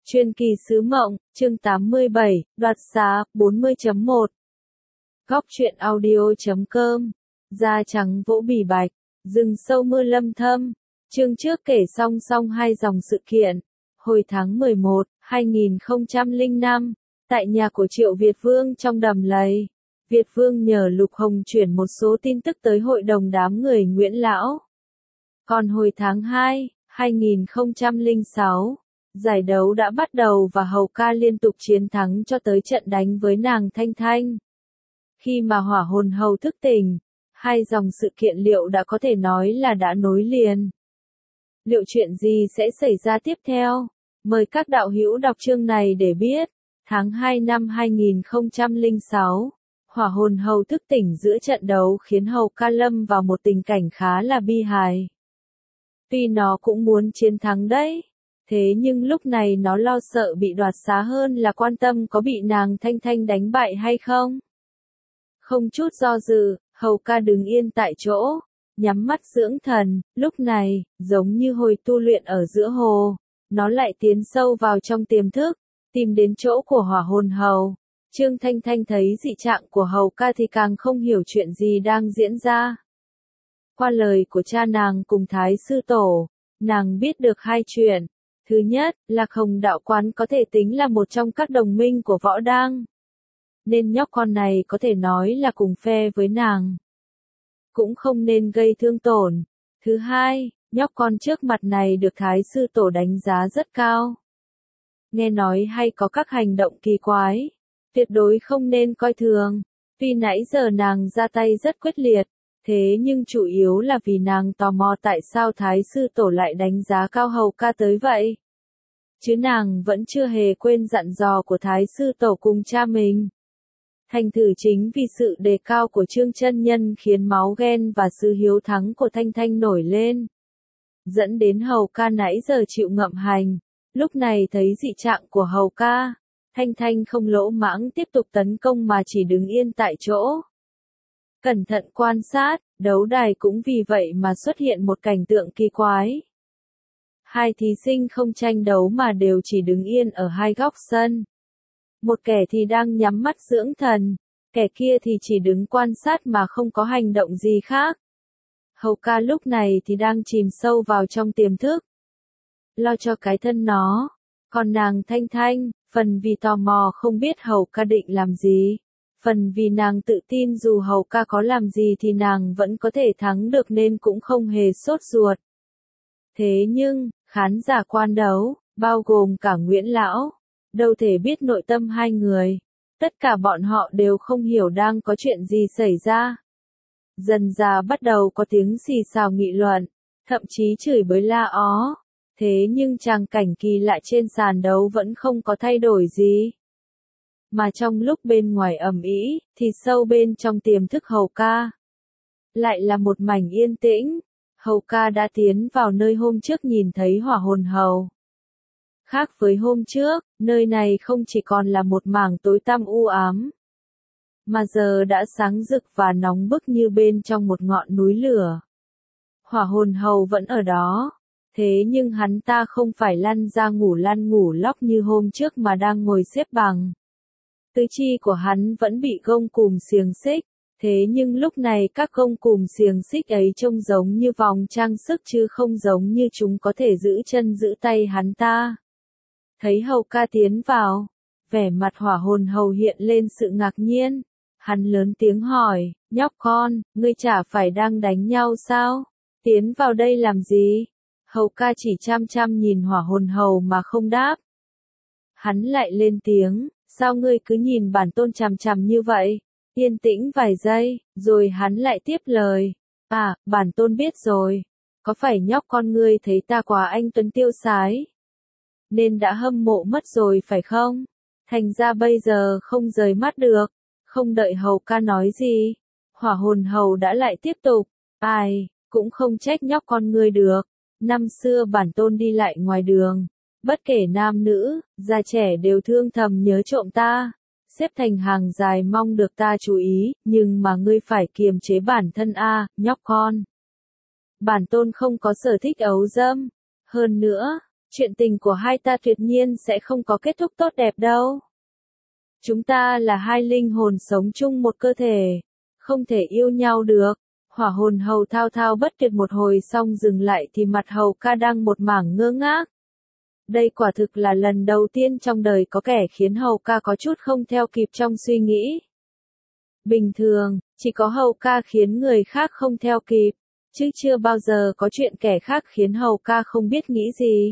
Truyền kỳ sứ mộng, chương 87, đoạt xá, 40.1. Góc truyện audio.com. Da trắng vỗ bỉ bạch, rừng sâu mưa lâm thâm. Chương trước kể song song hai dòng sự kiện. Hồi tháng 11, 2005, tại nhà của Triệu Việt Vương trong Đầm Lầy, Việt Vương nhờ Lục Hồng chuyển một số tin tức tới hội đồng đám người Nguyễn Lão. Còn hồi tháng 2, 2006, giải đấu đã bắt đầu và Hầu Ca liên tục chiến thắng cho tới trận đánh với nàng Thanh Thanh. Khi mà hỏa hồn hầu thức tỉnh, hai dòng sự kiện liệu đã có thể nói là đã nối liền. Liệu chuyện gì sẽ xảy ra tiếp theo? Mời các đạo hữu đọc chương này để biết. Tháng 2 năm 2006, hỏa hồn hầu thức tỉnh giữa trận đấu khiến Hầu Ca lâm vào một tình cảnh khá là bi hài. Tuy nó cũng muốn chiến thắng đấy, thế nhưng lúc này nó lo sợ bị đoạt xá hơn là quan tâm có bị nàng Thanh Thanh đánh bại hay không. Không chút do dự, Hầu Ca đứng yên tại chỗ, nhắm mắt dưỡng thần. Lúc này, giống như hồi tu luyện ở giữa hồ, nó lại tiến sâu vào trong tiềm thức, tìm đến chỗ của hỏa hồn hầu. Trương Thanh Thanh thấy dị trạng của Hầu Ca thì càng không hiểu chuyện gì đang diễn ra. Qua lời của cha nàng cùng Thái Sư Tổ, nàng biết được hai chuyện. Thứ nhất, Lạc Hồng đạo quán có thể tính là một trong các đồng minh của Võ Đang, nên nhóc con này có thể nói là cùng phe với nàng, cũng không nên gây thương tổn. Thứ hai, nhóc con trước mặt này được Thái Sư Tổ đánh giá rất cao. Nghe nói hay có các hành động kỳ quái, tuyệt đối không nên coi thường. Tuy nãy giờ nàng ra tay rất quyết liệt, thế nhưng chủ yếu là vì nàng tò mò tại sao Thái Sư Tổ lại đánh giá cao Hầu Ca tới vậy. Chứ nàng vẫn chưa hề quên dặn dò của Thái Sư Tổ cùng cha mình. Thành thử chính vì sự đề cao của Trương Chân Nhân khiến máu ghen và sự hiếu thắng của Thanh Thanh nổi lên, dẫn đến Hầu Ca nãy giờ chịu ngậm hành. Lúc này thấy dị trạng của Hầu Ca, Thanh Thanh không lỗ mãng tiếp tục tấn công mà chỉ đứng yên tại chỗ. Cẩn thận quan sát, đấu đài cũng vì vậy mà xuất hiện một cảnh tượng kỳ quái. Hai thí sinh không tranh đấu mà đều chỉ đứng yên ở hai góc sân. Một kẻ thì đang nhắm mắt dưỡng thần, kẻ kia thì chỉ đứng quan sát mà không có hành động gì khác. Hầu Ca lúc này thì đang chìm sâu vào trong tiềm thức, lo cho cái thân nó. Còn nàng Thanh Thanh, phần vì tò mò không biết Hầu Ca định làm gì, phần vì nàng tự tin dù Hầu Ca có làm gì thì nàng vẫn có thể thắng được nên cũng không hề sốt ruột. Thế nhưng, khán giả quan đấu, bao gồm cả Nguyễn Lão, đâu thể biết nội tâm hai người. Tất cả bọn họ đều không hiểu đang có chuyện gì xảy ra. Dần dà bắt đầu có tiếng xì xào nghị luận, thậm chí chửi bới la ó. Thế nhưng tràng cảnh kỳ lạ trên sàn đấu vẫn không có thay đổi gì. Mà trong lúc bên ngoài ầm ĩ, thì sâu bên trong tiềm thức Hầu Ca lại là một mảnh yên tĩnh. Hầu Ca đã tiến vào nơi hôm trước nhìn thấy hỏa hồn hầu. Khác với hôm trước, nơi này không chỉ còn là một mảng tối tăm u ám, mà giờ đã sáng rực và nóng bức như bên trong một ngọn núi lửa. Hỏa hồn hầu vẫn ở đó, thế nhưng hắn ta không phải lăn ra lăn ngủ lóc như hôm trước mà đang ngồi xếp bằng. Tứ chi của hắn vẫn bị gông cùm xiềng xích, thế nhưng lúc này các gông cùm xiềng xích ấy trông giống như vòng trang sức chứ không giống như chúng có thể giữ chân giữ tay hắn ta. Thấy Hầu Ca tiến vào, vẻ mặt hỏa hồn hầu hiện lên sự ngạc nhiên. Hắn lớn tiếng hỏi, nhóc con, ngươi chả phải đang đánh nhau sao? Tiến vào đây làm gì? Hầu Ca chỉ chăm chăm nhìn hỏa hồn hầu mà không đáp. Hắn lại lên tiếng, sao ngươi cứ nhìn bản tôn chằm chằm như vậy? Yên tĩnh vài giây, rồi hắn lại tiếp lời. À, bản tôn biết rồi. Có phải nhóc con ngươi thấy ta quá anh tuấn tiêu sái, nên đã hâm mộ mất rồi phải không? Thành ra bây giờ không rời mắt được. Không đợi Hầu Ca nói gì, hỏa hồn hầu đã lại tiếp tục. Ai, cũng không trách nhóc con ngươi được. Năm xưa bản tôn đi lại ngoài đường, bất kể nam nữ, già trẻ đều thương thầm nhớ trộm ta, xếp thành hàng dài mong được ta chú ý, nhưng mà ngươi phải kiềm chế bản thân a, nhóc con. Bản tôn không có sở thích ấu dâm. Hơn nữa, Chuyện tình của hai ta tuyệt nhiên sẽ không có kết thúc tốt đẹp đâu. Chúng ta là hai linh hồn sống chung một cơ thể, không thể yêu nhau được. Hỏa hồn hầu thao thao bất tuyệt một hồi xong dừng lại thì mặt hầu ca đang một mảng ngơ ngác. Đây quả thực là lần đầu tiên trong đời có kẻ khiến hầu ca có chút không theo kịp trong suy nghĩ. Bình thường, chỉ có hầu ca khiến người khác không theo kịp, chứ chưa bao giờ có chuyện kẻ khác khiến hầu ca không biết nghĩ gì.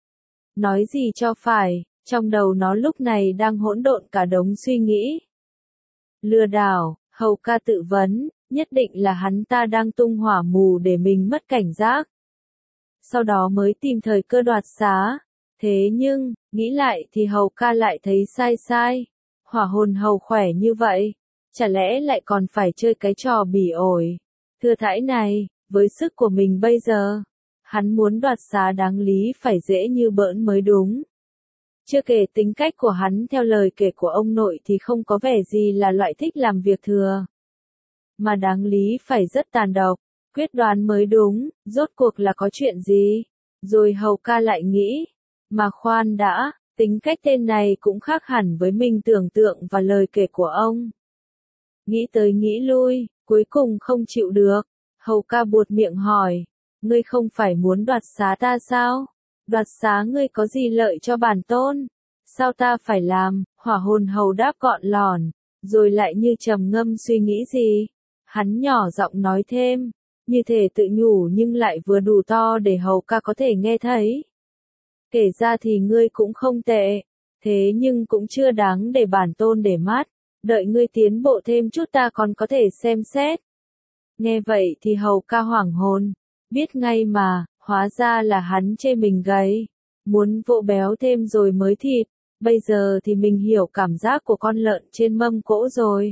Nói gì cho phải, trong đầu nó lúc này đang hỗn độn cả đống suy nghĩ. Lừa đảo, hầu ca tự vấn, nhất định là hắn ta đang tung hỏa mù để mình mất cảnh giác. Sau đó mới tìm thời cơ đoạt xá. Thế nhưng, nghĩ lại thì hầu ca lại thấy sai. Hỏa hồn hầu khỏe như vậy, chả lẽ lại còn phải chơi cái trò bỉ ổi. Thưa thãi này, với sức của mình bây giờ, hắn muốn đoạt xá đáng lý phải dễ như bỡn mới đúng. Chưa kể tính cách của hắn theo lời kể của ông nội thì không có vẻ gì là loại thích làm việc thừa. Mà đáng lý phải rất tàn độc, quyết đoán mới đúng, rốt cuộc là có chuyện gì? Rồi hầu ca lại nghĩ, mà khoan đã, tính cách tên này cũng khác hẳn với mình tưởng tượng và lời kể của ông. Nghĩ tới nghĩ lui, cuối cùng không chịu được, hầu ca buột miệng hỏi, ngươi không phải muốn đoạt xá ta sao? Đoạt xá ngươi có gì lợi cho bản tôn? Sao ta phải làm? Hỏa hồn hầu đáp gọn lòn, rồi lại như trầm ngâm suy nghĩ gì. Hắn nhỏ giọng nói thêm, như thể tự nhủ nhưng lại vừa đủ to để hầu ca có thể nghe thấy. Kể ra thì ngươi cũng không tệ, thế nhưng cũng chưa đáng để bản tôn để mắt, đợi ngươi tiến bộ thêm chút ta còn có thể xem xét. Nghe vậy thì hầu ca hoảng hồn, biết ngay mà, hóa ra là hắn chê mình gầy, muốn vỗ béo thêm rồi mới thịt, bây giờ thì mình hiểu cảm giác của con lợn trên mâm cỗ rồi.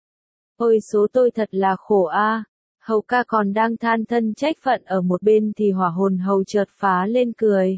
Ôi số tôi thật là khổ a. Hầu ca còn đang than thân trách phận ở một bên thì hỏa hồn hầu chợt phá lên cười.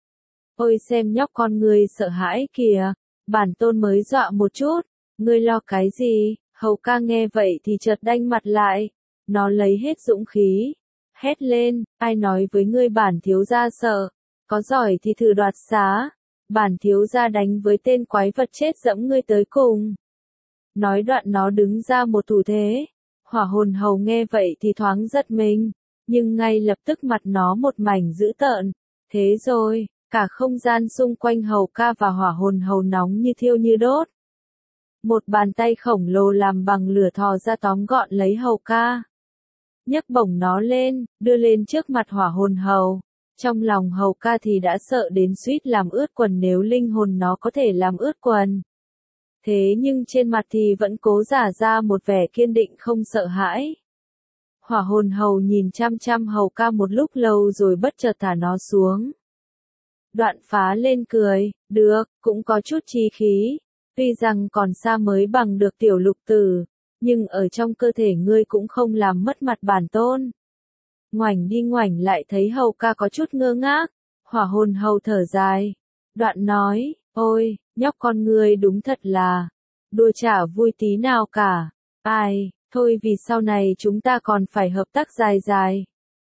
Ôi xem nhóc con ngươi sợ hãi kìa, bản tôn mới dọa một chút, ngươi lo cái gì? Hầu ca nghe vậy thì chợt đanh mặt lại, nó lấy hết dũng khí, hét lên, ai nói với ngươi bản thiếu gia sợ, có giỏi thì thử đoạt xá, bản thiếu gia đánh với tên quái vật chết dẫm ngươi tới cùng. Nói đoạn nó đứng ra một thủ thế, hỏa hồn hầu nghe vậy thì thoáng giật mình, nhưng ngay lập tức mặt nó một mảnh dữ tợn, thế rồi, cả không gian xung quanh hầu ca và hỏa hồn hầu nóng như thiêu như đốt. Một bàn tay khổng lồ làm bằng lửa thò ra tóm gọn lấy hầu ca. Nhấc bổng nó lên, đưa lên trước mặt hỏa hồn hầu. Trong lòng hầu ca thì đã sợ đến suýt làm ướt quần nếu linh hồn nó có thể làm ướt quần. Thế nhưng trên mặt thì vẫn cố giả ra một vẻ kiên định không sợ hãi. Hỏa hồn hầu nhìn chăm chăm hầu ca một lúc lâu rồi bất chợt thả nó xuống. Đoạn phá lên cười, được, cũng có chút chí khí. Tuy rằng còn xa mới bằng được tiểu lục tử, nhưng ở trong cơ thể ngươi cũng không làm mất mặt bản tôn. Ngoảnh đi ngoảnh lại thấy hầu ca có chút ngơ ngác, hỏa hồn hầu thở dài. Đoạn nói, ôi, nhóc con ngươi đúng thật là, đùa chả vui tí nào cả. Ai, thôi vì sau này chúng ta còn phải hợp tác dài dài.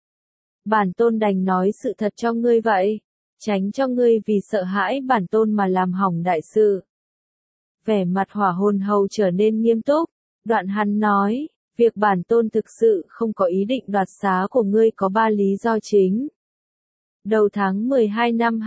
Bản tôn đành nói sự thật cho ngươi vậy, tránh cho ngươi vì sợ hãi bản tôn mà làm hỏng đại sự. Vẻ mặt hỏa hồn hầu trở nên nghiêm túc, đoạn hắn nói, việc bản tôn thực sự không có ý định đoạt xá của ngươi có 3 lý do chính. Đầu tháng 12 năm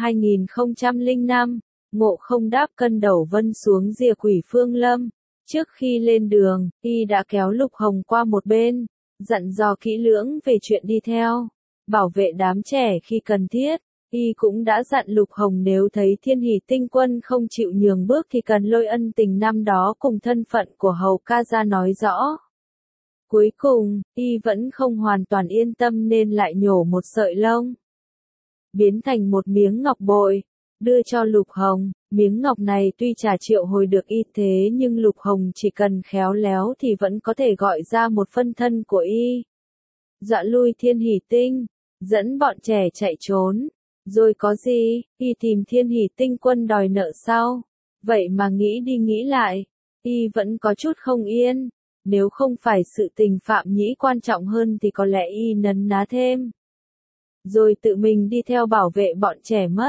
2005, Ngộ Không đáp cân đầu vân xuống rìa Quỷ Phương Lâm. Trước khi lên đường, y đã kéo Lục Hồng qua một bên, dặn dò kỹ lưỡng về chuyện đi theo, bảo vệ đám trẻ khi cần thiết. Y cũng đã dặn Lục Hồng nếu thấy Thiên Hỷ Tinh Quân không chịu nhường bước thì cần lôi ân tình năm đó cùng thân phận của hầu ca ra nói rõ. Cuối cùng, y vẫn không hoàn toàn yên tâm nên lại nhổ một sợi lông, biến thành một miếng ngọc bội, đưa cho Lục Hồng. Miếng ngọc này tuy chả triệu hồi được y thế nhưng Lục Hồng chỉ cần khéo léo thì vẫn có thể gọi ra một phân thân của y. Dọa lui Thiên Hỷ Tinh, dẫn bọn trẻ chạy trốn. Rồi có gì, y tìm Thiên Hỷ Tinh Quân đòi nợ sau. Vậy mà nghĩ đi nghĩ lại, y vẫn có chút không yên. Nếu không phải sự tình Phạm Nhĩ quan trọng hơn thì có lẽ y nấn ná thêm. Rồi tự mình đi theo bảo vệ bọn trẻ mất.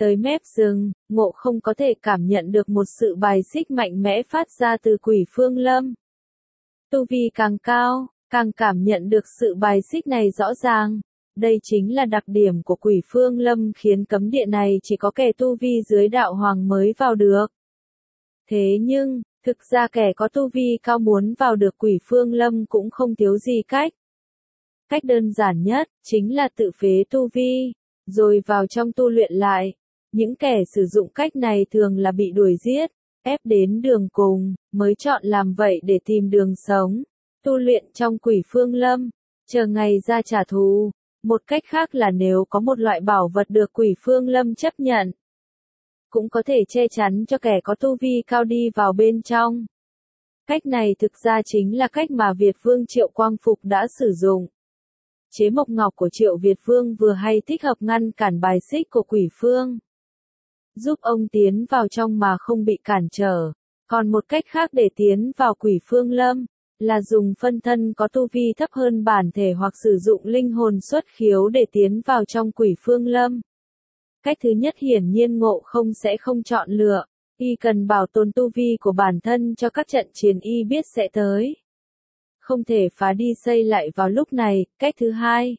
Tới mép rừng, Ngộ Không có thể cảm nhận được một sự bài xích mạnh mẽ phát ra từ Quỷ Phương Lâm. Tu vi càng cao, càng cảm nhận được sự bài xích này rõ ràng. Đây chính là đặc điểm của Quỷ Phương Lâm khiến cấm địa này chỉ có kẻ tu vi dưới đạo hoàng mới vào được. Thế nhưng, thực ra kẻ có tu vi cao muốn vào được Quỷ Phương Lâm cũng không thiếu gì cách. Cách đơn giản nhất, chính là tự phế tu vi, rồi vào trong tu luyện lại. Những kẻ sử dụng cách này thường là bị đuổi giết, ép đến đường cùng, mới chọn làm vậy để tìm đường sống. Tu luyện trong Quỷ Phương Lâm, chờ ngày ra trả thù. Một cách khác là nếu có một loại bảo vật được Quỷ Phương Lâm chấp nhận, cũng có thể che chắn cho kẻ có tu vi cao đi vào bên trong. Cách này thực ra chính là cách mà Việt Vương Triệu Quang Phục đã sử dụng. Chế mộc ngọc của Triệu Việt Vương vừa hay thích hợp ngăn cản bài xích của Quỷ Phương, giúp ông tiến vào trong mà không bị cản trở. Còn một cách khác để tiến vào Quỷ Phương Lâm, là dùng phân thân có tu vi thấp hơn bản thể hoặc sử dụng linh hồn xuất khiếu để tiến vào trong Quỷ Phương Lâm. Cách thứ nhất hiển nhiên Ngộ Không sẽ không chọn lựa, y cần bảo tồn tu vi của bản thân cho các trận chiến y biết sẽ tới. Không thể phá đi xây lại vào lúc này. Cách thứ hai,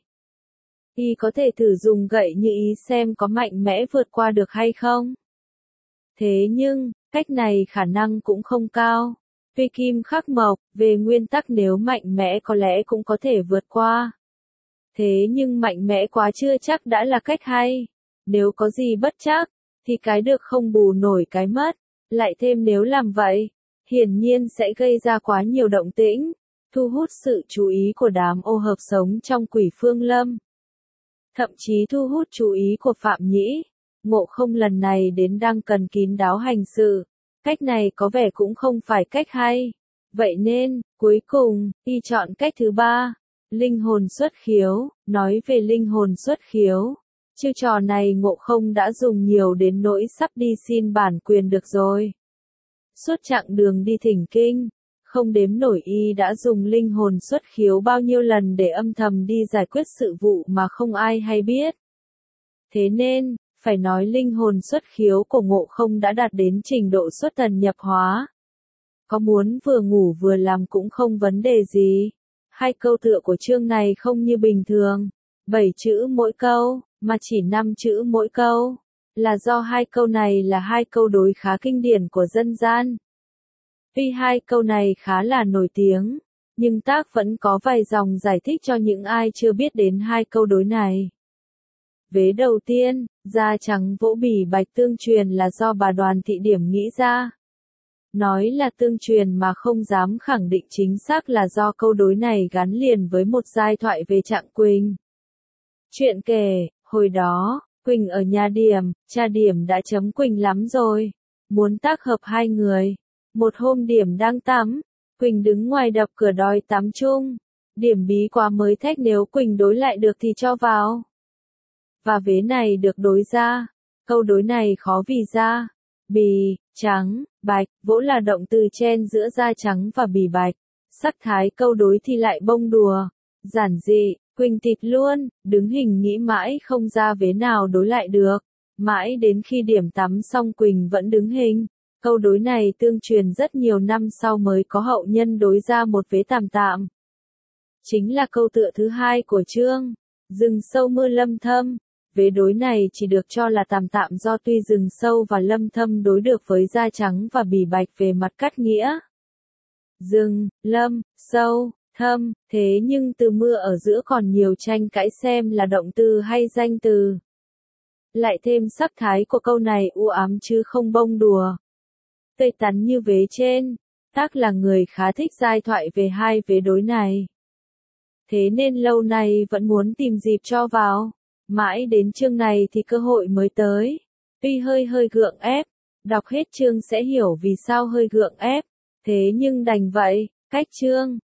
y có thể thử dùng gậy như ý xem có mạnh mẽ vượt qua được hay không. Thế nhưng, cách này khả năng cũng không cao. Tuy kim khắc mộc, về nguyên tắc nếu mạnh mẽ có lẽ cũng có thể vượt qua. Thế nhưng mạnh mẽ quá chưa chắc đã là cách hay. Nếu có gì bất trắc, thì cái được không bù nổi cái mất. Lại thêm nếu làm vậy, hiển nhiên sẽ gây ra quá nhiều động tĩnh, thu hút sự chú ý của đám ô hợp sống trong Quỷ Phương Lâm. Thậm chí thu hút chú ý của Phạm Nhĩ. Ngộ Không lần này đến đang cần kín đáo hành sự. Cách này có vẻ cũng không phải cách hay. Vậy nên, cuối cùng, y chọn cách thứ ba. Linh hồn xuất khiếu. Nói về linh hồn xuất khiếu, chiêu trò này Ngộ Không đã dùng nhiều đến nỗi sắp đi xin bản quyền được rồi. Suốt chặng đường đi thỉnh kinh, không đếm nổi y đã dùng linh hồn xuất khiếu bao nhiêu lần để âm thầm đi giải quyết sự vụ mà không ai hay biết. Thế nên, phải nói linh hồn xuất khiếu của Ngộ Không đã đạt đến trình độ xuất thần nhập hóa. Có muốn vừa ngủ vừa làm cũng không vấn đề gì. Hai câu tựa của chương này không như bình thường, 7 chữ mỗi câu, mà chỉ 5 chữ mỗi câu. Là do hai câu này là hai câu đối khá kinh điển của dân gian. Tuy hai câu này khá là nổi tiếng, nhưng tác vẫn có vài dòng giải thích cho những ai chưa biết đến hai câu đối này. Vế đầu tiên, da trắng vỗ bỉ bạch tương truyền là do bà Đoàn Thị Điểm nghĩ ra. Nói là tương truyền mà không dám khẳng định chính xác là do câu đối này gắn liền với một giai thoại về Trạng Quỳnh. Chuyện kể, hồi đó, Quỳnh ở nhà Điểm, cha Điểm đã chấm Quỳnh lắm rồi, muốn tác hợp hai người. Một hôm Điểm đang tắm, Quỳnh đứng ngoài đập cửa đòi tắm chung. Điểm bí quá mới thách nếu Quỳnh đối lại được thì cho vào. Và vế này được đối ra. Câu đối này khó vì da, bì, trắng, bạch, vỗ là động từ chen giữa da trắng và bì bạch. Sắc thái câu đối thì lại bông đùa, giản dị, Quỳnh tịt luôn, đứng hình nghĩ mãi không ra vế nào đối lại được. Mãi đến khi Điểm tắm xong Quỳnh vẫn đứng hình. Câu đối này tương truyền rất nhiều năm sau mới có hậu nhân đối ra một vế tạm tạm. Chính là câu tựa thứ hai của chương, rừng sâu mưa lâm thâm. Vế đối này chỉ được cho là tạm tạm do tuy rừng sâu và lâm thâm đối được với da trắng và bì bạch về mặt cắt nghĩa. Rừng, lâm, sâu, thâm, thế nhưng từ mưa ở giữa còn nhiều tranh cãi xem là động từ hay danh từ. Lại thêm sắc thái của câu này u ám chứ không bông đùa. Tươi tắn như vế trên, tác là người khá thích giai thoại về hai vế đối này. Thế nên lâu nay vẫn muốn tìm dịp cho vào. Mãi đến chương này thì cơ hội mới tới. Tuy hơi gượng ép, đọc hết chương sẽ hiểu vì sao hơi gượng ép. Thế nhưng đành vậy, cách chương.